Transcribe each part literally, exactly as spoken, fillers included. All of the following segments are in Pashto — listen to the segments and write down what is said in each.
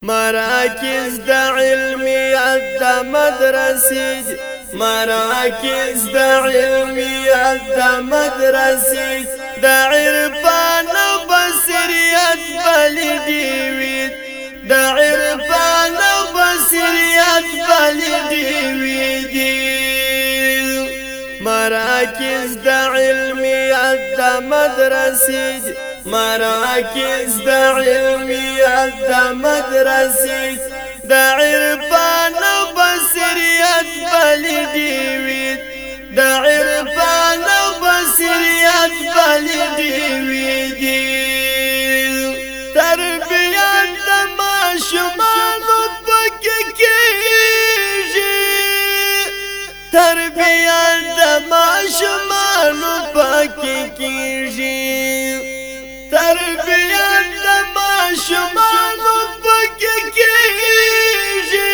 مراکز د علمیت د مدرسې مراکز د علمیت د مدرسې د عرفان او بصیرت بلې دیوي د عرفان او بصیرت بلې دیوي مراکز د علمیت د مدرسې مراکز د علمیت د مدرسې د عرفان او بصیرت بلې دیوي د عرفان او بصیرت بلې دیوي تربیت د ماشومانو پکې کېږي تربیت د ماشومانو پکې کېږي تربیت د ماشومانو پکې کېږي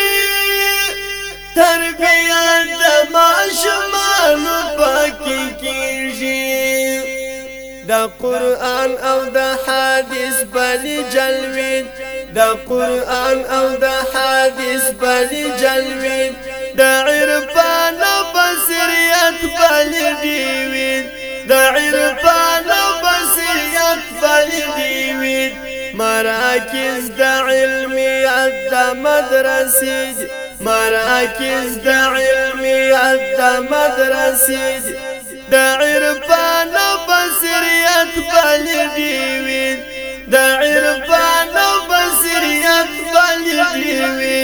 تربیت د ماشومانو پکې کېږي د قرآن او د حدیث بلې جلوي د قرآن او د حدیث بلې جلوي د عرفان او بصیرت بلې دیوي د عرفان او بصیرت بلې دیوي مراکز د علمیت د مدرسې مراکز د علمیت د مدرسې د عرفان او بصیرت بلې دیوي د عرفان او بصیرت بلې دیوي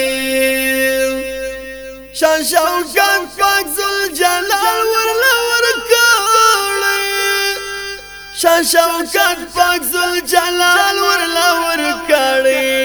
شان شوکت پاک ذوالجلال ورله ورکړی شان شوکت پاک ذوالجلال ورله ورکړی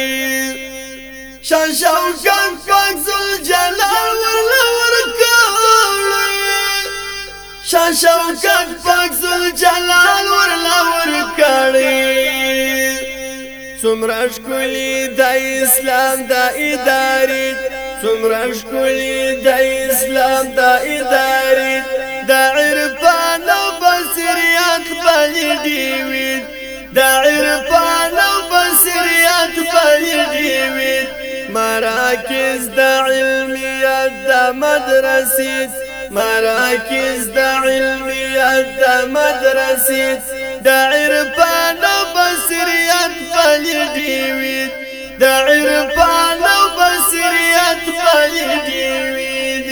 شان شوکت پاک ذوالجلال ورله ورکړی شان شوکت پاک ذوالجلال ورله ورکړی څومره ښکلي د اسلام د ادارې څومره ښکلي د اسلام د ادارې د عرفان او بصیرت بلې دیوي د عرفان او بصیرت بلې دیوي مراکز د علمیت د مدرسې مراکز د علمیت د مدرسې د عرفان او بصیرت بلې دیوي د عرفان او بصیرت بلې دیوي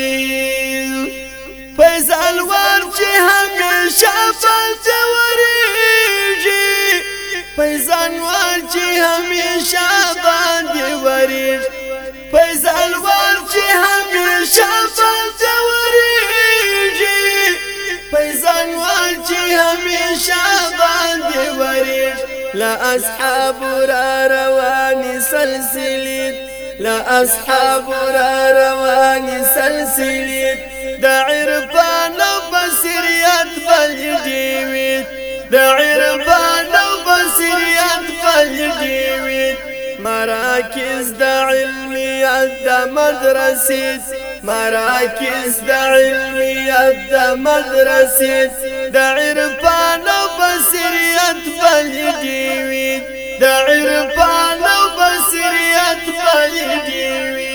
فیضان وار چې همیشه فلته ورېږي فیضان وار چې همیشه باندې ورېږي فیضان وار چې همیشه فلته ورېږي فیضان وار چې همیشه باندې ورېږي لا اصحاب را رواني سلسلې لا اصحاب را رواني سلسلې د عرفان او بصیرت بلې دیوي د عرفان او بصیرت بلې دیوي مراکز د علمیت د مدرسې مراکز د علمیت د مدرسې د عرفان او بصیرت بلې دیوي د عرفان او بصیرت بلې دیوي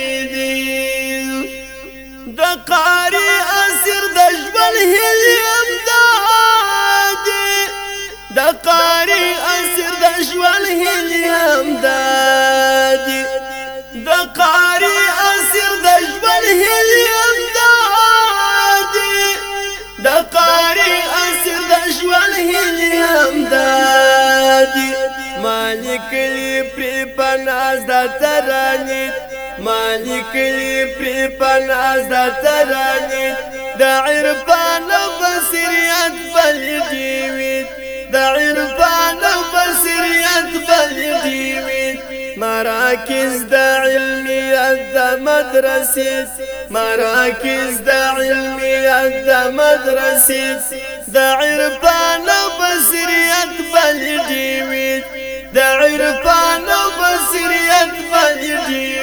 د قاری اسیر د ژوند هیلې همدادي د قاری اسیر د ژوند هیلې همدادي د قاری اسیر د ژوند هیلې همدادي د قاری اسیر د ژوند هیلې همدادي مالک لی پری پناز د ترانې مالک لی پری پناز د ترانې د عرفان او بصیرت بلې دیوي د عرفان او بصیرت بلې دیوي مراکز د علمیت د مدرسې مراکز د علمیت د مدرسې د عرفان او بصیرت بلې دیوي د عرفان او بصیرت بلې دیوي